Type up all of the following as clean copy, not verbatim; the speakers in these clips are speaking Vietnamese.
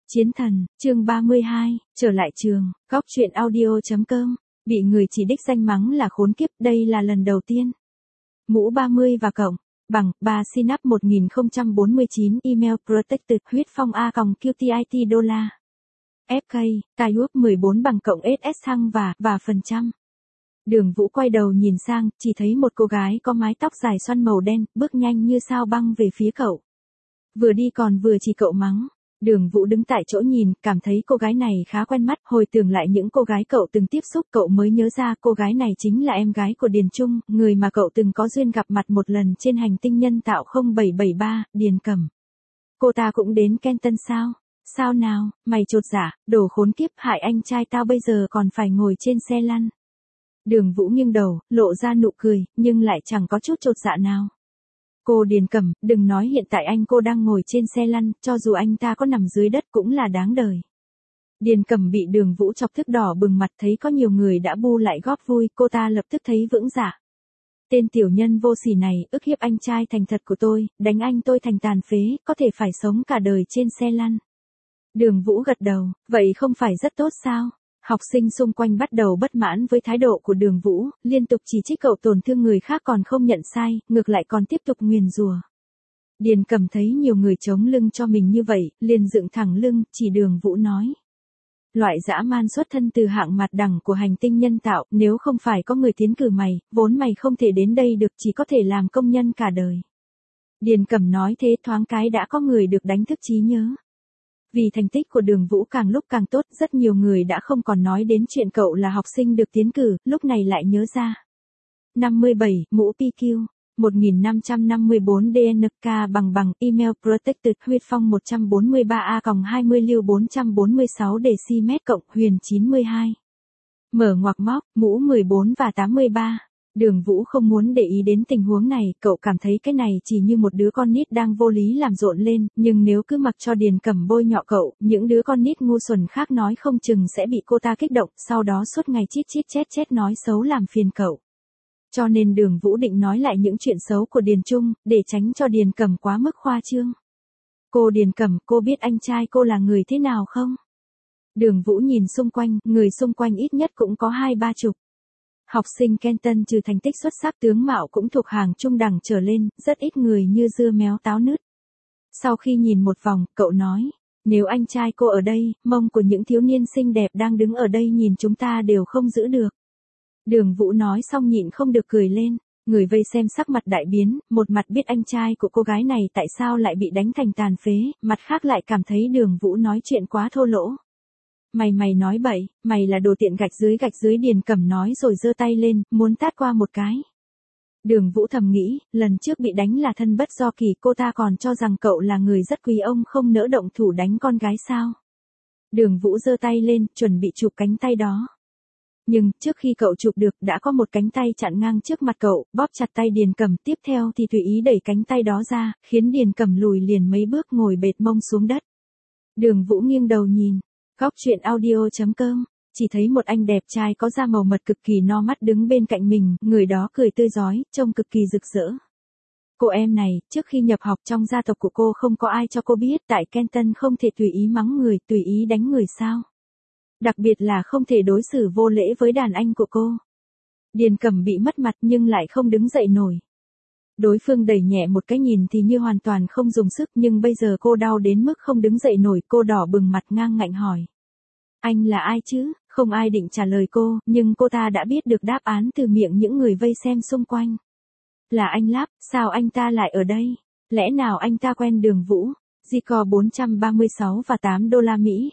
Chiến thần, chương 32, trở lại trường, góc truyện audio.com, bị người chỉ đích danh mắng là khốn kiếp, đây là lần đầu tiên. Mũ 30 và cộng, bằng, 3 Synapse 1049 email protected huyết phong A còng QTIT $. FK, Cayup 14 bằng cộng SS thăng và phần trăm. Đường Vũ quay đầu nhìn sang, chỉ thấy một cô gái có mái tóc dài xoăn màu đen, bước nhanh như sao băng về phía cậu. Vừa đi còn vừa chỉ cậu mắng. Đường Vũ đứng tại chỗ nhìn, cảm thấy cô gái này khá quen mắt, hồi tưởng lại những cô gái cậu từng tiếp xúc, cậu mới nhớ ra cô gái này chính là em gái của Điền Trung, người mà cậu từng có duyên gặp mặt một lần trên hành tinh nhân tạo 0773, Điền Cẩm. Cô ta cũng đến Kenton sao? Sao nào, mày chột dạ, đồ khốn kiếp, hại anh trai tao bây giờ còn phải ngồi trên xe lăn. Đường Vũ nghiêng đầu, lộ ra nụ cười, nhưng lại chẳng có chút chột dạ nào. Cô Điền Cẩm, đừng nói hiện tại anh cô đang ngồi trên xe lăn, cho dù anh ta có nằm dưới đất cũng là đáng đời. Điền Cẩm bị Đường Vũ chọc tức đỏ bừng mặt, thấy có nhiều người đã bu lại góp vui, cô ta lập tức thấy vững dạ. Tên tiểu nhân vô sỉ này, ức hiếp anh trai thành thật của tôi, đánh anh tôi thành tàn phế, có thể phải sống cả đời trên xe lăn. Đường Vũ gật đầu, vậy không phải rất tốt sao? Học sinh xung quanh bắt đầu bất mãn với thái độ của Đường Vũ, liên tục chỉ trích cậu tổn thương người khác còn không nhận sai, ngược lại còn tiếp tục nguyền rủa. Điền Cẩm thấy nhiều người chống lưng cho mình như vậy, liền dựng thẳng lưng, chỉ Đường Vũ nói. Loại dã man xuất thân từ hạng mặt đẳng của hành tinh nhân tạo, nếu không phải có người tiến cử mày, vốn mày không thể đến đây được, chỉ có thể làm công nhân cả đời. Điền Cẩm nói thế thoáng cái đã có người được đánh thức trí nhớ. Vì thành tích của Đường Vũ càng lúc càng tốt, rất nhiều người đã không còn nói đến chuyện cậu là học sinh được tiến cử, lúc này lại nhớ ra. 57, mũ PQ, 1554 DNK bằng email protected huyết phong 143A-20 lưu 446 decimet cộng huyền 92. Mở ngoặc móc, mũ 14 và 83. Đường Vũ không muốn để ý đến tình huống này, cậu cảm thấy cái này chỉ như một đứa con nít đang vô lý làm rộn lên, nhưng nếu cứ mặc cho Điền Cẩm bôi nhọ cậu, những đứa con nít ngu xuẩn khác nói không chừng sẽ bị cô ta kích động, sau đó suốt ngày chít chít chét chét nói xấu làm phiền cậu. Cho nên Đường Vũ định nói lại những chuyện xấu của Điền Trung, để tránh cho Điền Cẩm quá mức khoa trương. Cô Điền Cẩm, cô biết anh trai cô là người thế nào không? Đường Vũ nhìn xung quanh, người xung quanh ít nhất cũng có 20-30. Học sinh Kenton trừ thành tích xuất sắc tướng mạo cũng thuộc hàng trung đẳng trở lên, rất ít người như dưa méo táo nứt. Sau khi nhìn một vòng, cậu nói, nếu anh trai cô ở đây, mông của những thiếu niên xinh đẹp đang đứng ở đây nhìn chúng ta đều không giữ được. Đường Vũ nói xong nhịn không được cười lên, người vây xem sắc mặt đại biến, một mặt biết anh trai của cô gái này tại sao lại bị đánh thành tàn phế, mặt khác lại cảm thấy Đường Vũ nói chuyện quá thô lỗ. Mày nói bậy, mày là đồ tiện gạch dưới Điền Cẩm nói rồi giơ tay lên, muốn tát qua một cái. Đường Vũ thầm nghĩ, lần trước bị đánh là thân bất do kỳ, cô ta còn cho rằng cậu là người rất quý ông không nỡ động thủ đánh con gái sao. Đường Vũ giơ tay lên, chuẩn bị chụp cánh tay đó. Nhưng, trước khi cậu chụp được, đã có một cánh tay chặn ngang trước mặt cậu, bóp chặt tay Điền Cẩm, tiếp theo thì tùy ý đẩy cánh tay đó ra, khiến Điền Cẩm lùi liền mấy bước ngồi bệt mông xuống đất. Đường Vũ nghiêng đầu nhìn. Góc truyện audio.com, chỉ thấy một anh đẹp trai có da màu mật cực kỳ no mắt đứng bên cạnh mình, người đó cười tươi rói, trông cực kỳ rực rỡ. Cô em này, trước khi nhập học trong gia tộc của cô không có ai cho cô biết tại Kenton không thể tùy ý mắng người, tùy ý đánh người sao. Đặc biệt là không thể đối xử vô lễ với đàn anh của cô. Điền Cẩm bị mất mặt nhưng lại không đứng dậy nổi. Đối phương đẩy nhẹ một cái nhìn thì như hoàn toàn không dùng sức, nhưng bây giờ cô đau đến mức không đứng dậy nổi, cô đỏ bừng mặt ngang ngạnh hỏi. Anh là ai chứ? Không ai định trả lời cô, nhưng cô ta đã biết được đáp án từ miệng những người vây xem xung quanh. Là anh Láp, sao anh ta lại ở đây? Lẽ nào anh ta quen Đường Vũ? Zico 436 và $8 Mỹ,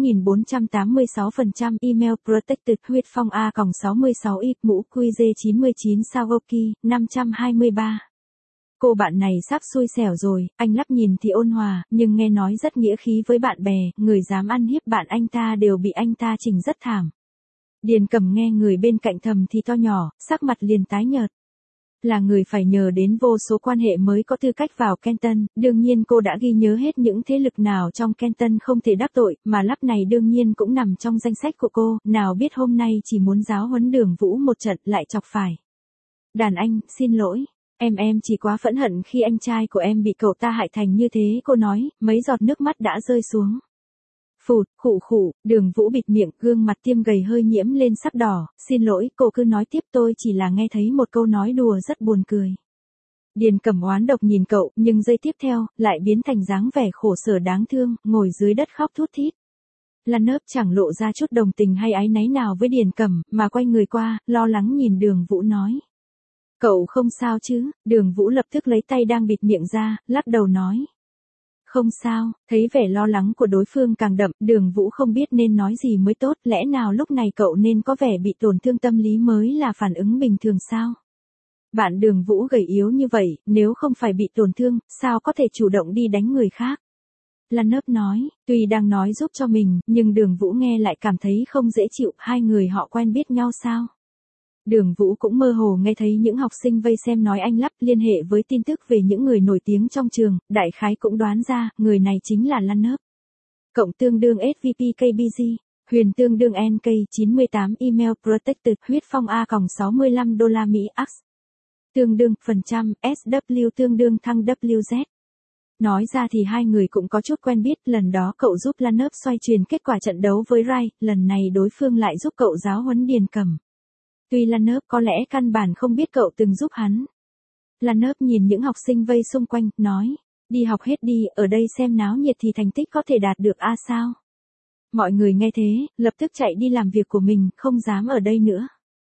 E4486%, email protected huyết phong A-66 y, mũ QG99 Sagoki, 523. Cô bạn này sắp xui xẻo rồi, anh Lắp nhìn thì ôn hòa, nhưng nghe nói rất nghĩa khí với bạn bè, người dám ăn hiếp bạn anh ta đều bị anh ta chỉnh rất thảm. Điền Cẩm nghe người bên cạnh thầm thì to nhỏ, sắc mặt liền tái nhợt. Là người phải nhờ đến vô số quan hệ mới có tư cách vào Kenton, đương nhiên cô đã ghi nhớ hết những thế lực nào trong Kenton không thể đắc tội, mà Lắp này đương nhiên cũng nằm trong danh sách của cô, nào biết hôm nay chỉ muốn giáo huấn Đường Vũ một trận lại chọc phải. Đàn anh, xin lỗi. Em chỉ quá phẫn hận khi anh trai của em bị cậu ta hại thành như thế, cô nói, mấy giọt nước mắt đã rơi xuống. Phụt, khụ khụ, Đường Vũ bịt miệng, gương mặt tiêm gầy hơi nhiễm lên sắc đỏ, xin lỗi, cô cứ nói tiếp, tôi chỉ là nghe thấy một câu nói đùa rất buồn cười. Điền Cẩm oán độc nhìn cậu, nhưng giây tiếp theo, lại biến thành dáng vẻ khổ sở đáng thương, ngồi dưới đất khóc thút thít. Lan Nớp chẳng lộ ra chút đồng tình hay áy náy nào với Điền Cẩm, mà quay người qua, lo lắng nhìn Đường Vũ nói. Cậu không sao chứ? Đường Vũ lập tức lấy tay đang bịt miệng ra, lắc đầu nói. Không sao, thấy vẻ lo lắng của đối phương càng đậm, Đường Vũ không biết nên nói gì mới tốt, lẽ nào lúc này cậu nên có vẻ bị tổn thương tâm lý mới là phản ứng bình thường sao? Bạn Đường Vũ gầy yếu như vậy, nếu không phải bị tổn thương, sao có thể chủ động đi đánh người khác? Lan Nớp nói, tuy đang nói giúp cho mình, nhưng Đường Vũ nghe lại cảm thấy không dễ chịu, hai người họ quen biết nhau sao? Đường Vũ cũng mơ hồ nghe thấy những học sinh vây xem nói anh lắp liên hệ với tin tức về những người nổi tiếng trong trường, đại khái cũng đoán ra, người này chính là Lan Nớp. Cộng tương đương SVP KBG, Huyền tương đương NK98 email protected huyết phong A còng $65 Mỹ Ax. Tương đương phần trăm, SW tương đương thăng WZ. Nói ra thì hai người cũng có chút quen biết, lần đó cậu giúp Lan Nớp xoay truyền kết quả trận đấu với Rai, lần này đối phương lại giúp cậu giáo huấn Điền Cẩm. Tuy Lan Nớp có lẽ căn bản không biết cậu từng giúp hắn. Lan Nớp nhìn những học sinh vây xung quanh, nói, đi học hết đi, ở đây xem náo nhiệt thì thành tích có thể đạt được A sao? Mọi người nghe thế, lập tức chạy đi làm việc của mình, không dám ở đây nữa.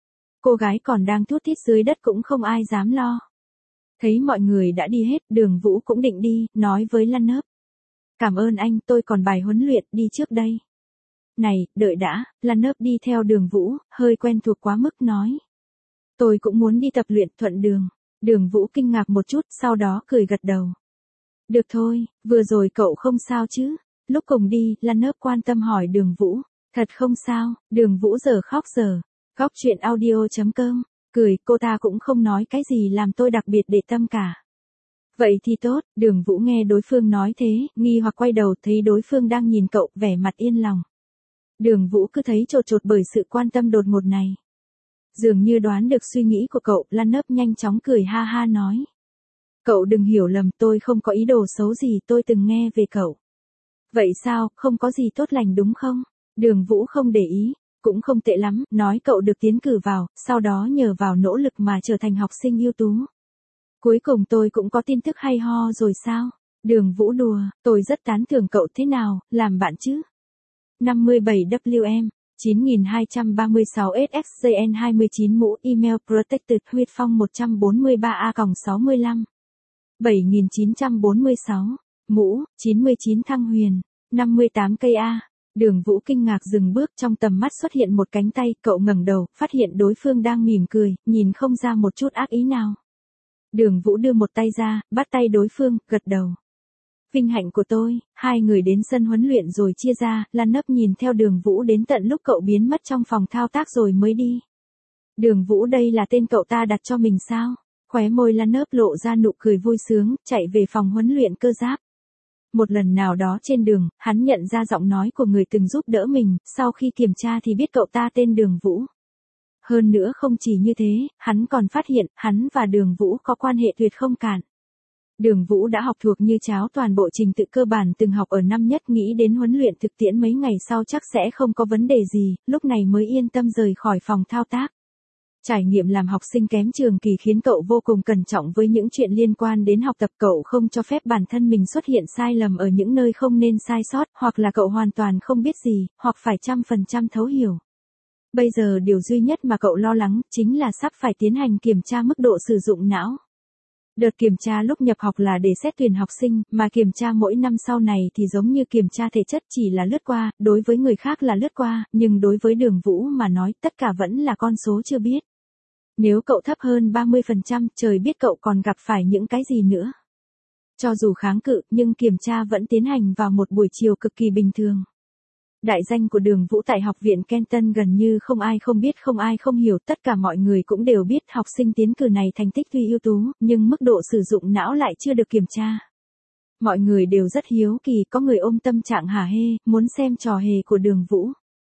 Cô gái còn đang thút thít dưới đất cũng không ai dám lo. Thấy mọi người đã đi hết, Đường Vũ cũng định đi, nói với Lan Nớp. Cảm ơn anh, tôi còn bài huấn luyện, đi trước đây. Này, đợi đã, Lan Nớp đi theo Đường Vũ, hơi quen thuộc quá mức nói. Tôi cũng muốn đi tập luyện, thuận đường. Đường Vũ kinh ngạc một chút, sau đó cười gật đầu. Được thôi, vừa rồi cậu không sao chứ? Lúc cùng đi, Lan Nớp quan tâm hỏi Đường Vũ. Thật không sao, Đường Vũ giờ khóc giờ. Góc chuyện audio.com. Cười, cô ta cũng không nói cái gì làm tôi đặc biệt để tâm cả. Vậy thì tốt, Đường Vũ nghe đối phương nói thế, nghi hoặc quay đầu thấy đối phương đang nhìn cậu, vẻ mặt yên lòng. Đường Vũ cứ thấy chột chột bởi sự quan tâm đột ngột này. Dường như đoán được suy nghĩ của cậu, Lan Nớp nhanh chóng cười ha ha nói. Cậu đừng hiểu lầm, tôi không có ý đồ xấu gì, tôi từng nghe về cậu. Vậy sao, không có gì tốt lành đúng không? Đường Vũ không để ý. Cũng không tệ lắm, nói cậu được tiến cử vào, sau đó nhờ vào nỗ lực mà trở thành học sinh ưu tú. Cuối cùng tôi cũng có tin tức hay ho rồi sao? Đường Vũ đùa, tôi rất tán thưởng cậu, thế nào, làm bạn chứ? 57WM, 9236 SXJN 29 mũ email protected huyết phong 143A-65. 7946, mũ, 99 thăng huyền, 58 cây A. Đường Vũ kinh ngạc dừng bước, trong tầm mắt xuất hiện một cánh tay, cậu ngẩng đầu, phát hiện đối phương đang mỉm cười, nhìn không ra một chút ác ý nào. Đường Vũ đưa một tay ra, bắt tay đối phương, gật đầu. Vinh hạnh của tôi, hai người đến sân huấn luyện rồi chia ra, Lan Nớp nhìn theo Đường Vũ đến tận lúc cậu biến mất trong phòng thao tác rồi mới đi. Đường Vũ, đây là tên cậu ta đặt cho mình sao? Khóe môi Lan Nớp lộ ra nụ cười vui sướng, chạy về phòng huấn luyện cơ giáp. Một lần nào đó trên đường, hắn nhận ra giọng nói của người từng giúp đỡ mình, sau khi kiểm tra thì biết cậu ta tên Đường Vũ. Hơn nữa không chỉ như thế, hắn còn phát hiện, hắn và Đường Vũ có quan hệ tuyệt không cạn. Đường Vũ đã học thuộc như cháo toàn bộ trình tự cơ bản từng học ở năm nhất, nghĩ đến huấn luyện thực tiễn mấy ngày sau chắc sẽ không có vấn đề gì, lúc này mới yên tâm rời khỏi phòng thao tác. Trải nghiệm làm học sinh kém trường kỳ khiến cậu vô cùng cẩn trọng với những chuyện liên quan đến học tập, cậu không cho phép bản thân mình xuất hiện sai lầm ở những nơi không nên sai sót, hoặc là cậu hoàn toàn không biết gì, hoặc phải 100% thấu hiểu. Bây giờ điều duy nhất mà cậu lo lắng chính là sắp phải tiến hành kiểm tra mức độ sử dụng não. Đợt kiểm tra lúc nhập học là để xét tuyển học sinh, mà kiểm tra mỗi năm sau này thì giống như kiểm tra thể chất, chỉ là lướt qua, đối với người khác là lướt qua, nhưng đối với Đường Vũ mà nói tất cả vẫn là con số chưa biết. Nếu cậu thấp hơn 30%, trời biết cậu còn gặp phải những cái gì nữa. Cho dù kháng cự, nhưng kiểm tra vẫn tiến hành vào một buổi chiều cực kỳ bình thường. Đại danh của Đường Vũ tại học viện Kenton gần như không ai không biết, không ai không hiểu, tất cả mọi người cũng đều biết học sinh tiến cử này thành tích tuy ưu tú, nhưng mức độ sử dụng não lại chưa được kiểm tra. Mọi người đều rất hiếu kỳ, có người ôm tâm trạng hả hê, muốn xem trò hề của Đường Vũ.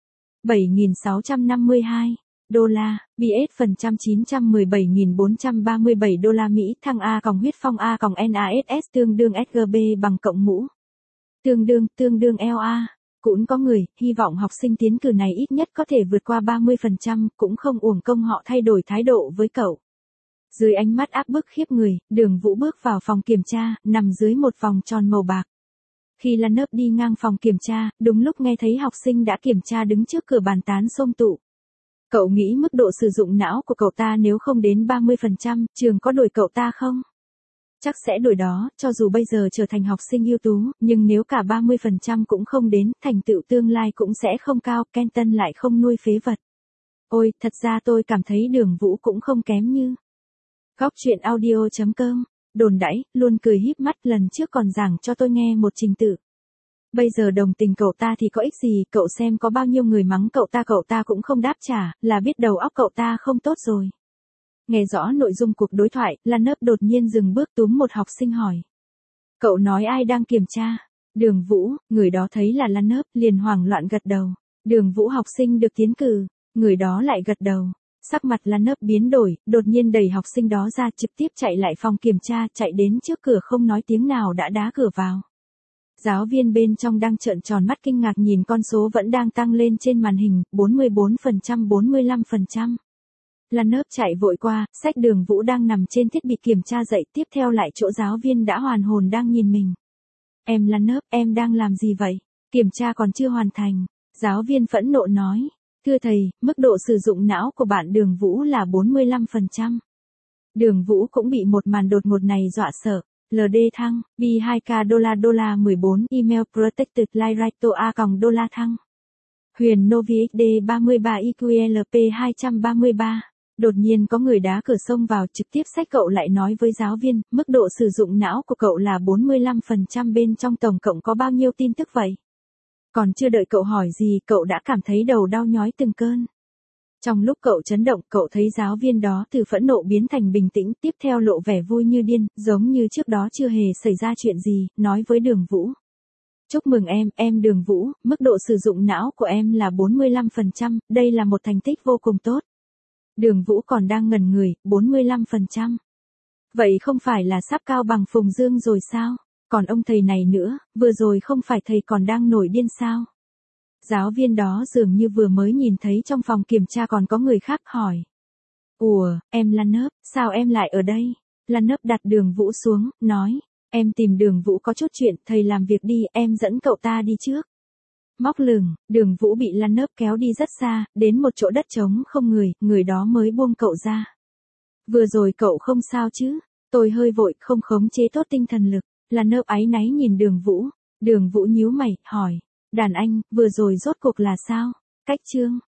7.652 đô la, BS phần trăm 917.437 đô la Mỹ, thăng A còng huyết phong A còng NASS tương đương SGB bằng cộng mũ. Tương đương LA. Cũng có người, hy vọng học sinh tiến cử này ít nhất có thể vượt qua 30%, cũng không uổng công họ thay đổi thái độ với cậu. Dưới ánh mắt áp bức khiếp người, Đường Vũ bước vào phòng kiểm tra, nằm dưới một vòng tròn màu bạc. Khi Lan Nớp đi ngang phòng kiểm tra, đúng lúc nghe thấy học sinh đã kiểm tra đứng trước cửa bàn tán xôm tụ. Cậu nghĩ mức độ sử dụng não của cậu ta nếu không đến 30%, trường có đuổi cậu ta không? Chắc sẽ đuổi đó, cho dù bây giờ trở thành học sinh ưu tú, nhưng nếu cả 30% cũng không đến, thành tựu tương lai cũng sẽ không cao, Kenton lại không nuôi phế vật. Ôi, thật ra tôi cảm thấy Đường Vũ cũng không kém như. Góc truyện audio.com, đồn đãi, luôn cười híp mắt, lần trước còn giảng cho tôi nghe một trình tự. Bây giờ đồng tình cậu ta thì có ích gì, cậu xem có bao nhiêu người mắng cậu ta cũng không đáp trả, là biết đầu óc cậu ta không tốt rồi. Nghe rõ nội dung cuộc đối thoại, Lan Nớp đột nhiên dừng bước túm một học sinh hỏi. Cậu nói ai đang kiểm tra? Đường Vũ, người đó thấy là Lan Nớp, liền hoảng loạn gật đầu. Đường Vũ học sinh được tiến cử, người đó lại gật đầu. Sắc mặt Lan Nớp biến đổi, đột nhiên đẩy học sinh đó ra, trực tiếp chạy lại phòng kiểm tra, chạy đến trước cửa không nói tiếng nào đã đá cửa vào. Giáo viên bên trong đang trợn tròn mắt kinh ngạc nhìn con số vẫn đang tăng lên trên màn hình, 44%, 45%. Lan Nớp chạy vội qua, xách Đường Vũ đang nằm trên thiết bị kiểm tra dậy, tiếp theo lại chỗ giáo viên đã hoàn hồn đang nhìn mình. Em Lan Nớp, em đang làm gì vậy? Kiểm tra còn chưa hoàn thành. Giáo viên phẫn nộ nói. Thưa thầy, mức độ sử dụng não của bạn Đường Vũ là 45%. Đường Vũ cũng bị một màn đột ngột này dọa sợ. LD thăng, B2K đô la 14, email protected live $a thăng. Huyền Novi XD 33 IQLP 233. Đột nhiên có người đá cửa xông vào, trực tiếp xách cậu lại nói với giáo viên, mức độ sử dụng não của cậu là 45%, bên trong tổng cộng có bao nhiêu tin tức vậy? Còn chưa đợi cậu hỏi gì, cậu đã cảm thấy đầu đau nhói từng cơn. Trong lúc cậu chấn động, cậu thấy giáo viên đó từ phẫn nộ biến thành bình tĩnh, tiếp theo lộ vẻ vui như điên, giống như trước đó chưa hề xảy ra chuyện gì, nói với Đường Vũ. Chúc mừng em Đường Vũ, mức độ sử dụng não của em là 45%, đây là một thành tích vô cùng tốt. Đường Vũ còn đang ngẩn người, 45%. Vậy không phải là sắp cao bằng Phùng Dương rồi sao? Còn ông thầy này nữa, vừa rồi không phải thầy còn đang nổi điên sao? Giáo viên đó dường như vừa mới nhìn thấy trong phòng kiểm tra còn có người khác hỏi. Ủa, em Lan Nớp, sao em lại ở đây? Lan Nớp đặt Đường Vũ xuống, nói. Em tìm Đường Vũ có chút chuyện, thầy làm việc đi, em dẫn cậu ta đi trước. Móc lửng, Đường Vũ bị Lan Nớp kéo đi rất xa, đến một chỗ đất trống không người, người đó mới buông cậu ra. Vừa rồi cậu không sao chứ? Tôi hơi vội, không khống chế tốt tinh thần lực. Lan Nớp áy náy nhìn Đường Vũ. Đường Vũ nhíu mày, hỏi. Đàn anh, vừa rồi rốt cuộc là sao? Cách chương.